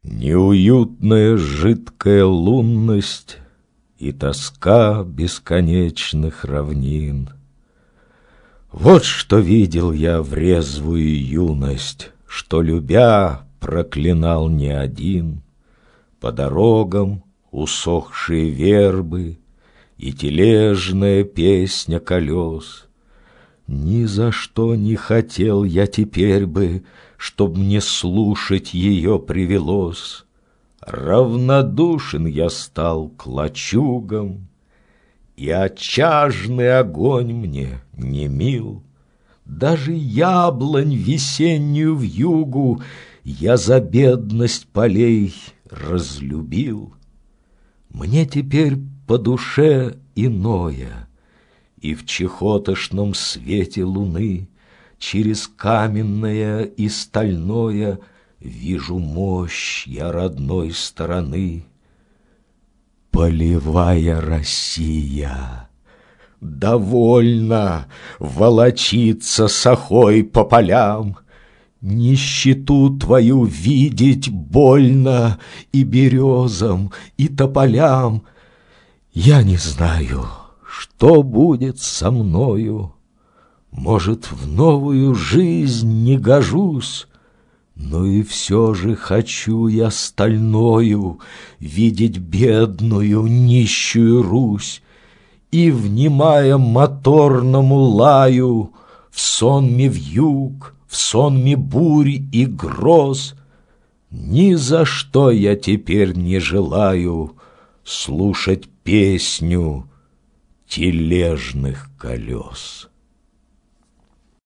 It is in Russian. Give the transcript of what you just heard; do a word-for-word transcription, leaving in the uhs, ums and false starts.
Неуютная жидкая лунность и тоска бесконечных равнин. Вот что видел я в резвую юность, что, любя, проклинал не один. По дорогам усохшие вербы и тележная песня колес. Ни за что не хотел я теперь бы, чтоб мне слушать ее привелось. Равнодушен я стал к лачугам, и отчажный огонь мне не мил. Даже яблонь весеннюю вьюгу я за бедность полей разлюбил. Мне теперь по душе иное, и в чехотошном свете луны через каменное и стальное вижу мощь я родной стороны. Полевая Россия, довольно волочиться сахой по полям, нищету твою видеть больно и березам, и тополям. Я не знаю, что будет со мною. Может, в новую жизнь не гожусь, но и все же хочу я стальною видеть бедную нищую Русь и, внимая моторному лаю, в сонме вьюг, в сонме бурь и гроз, ни за что я теперь не желаю слушать песню тележных колес.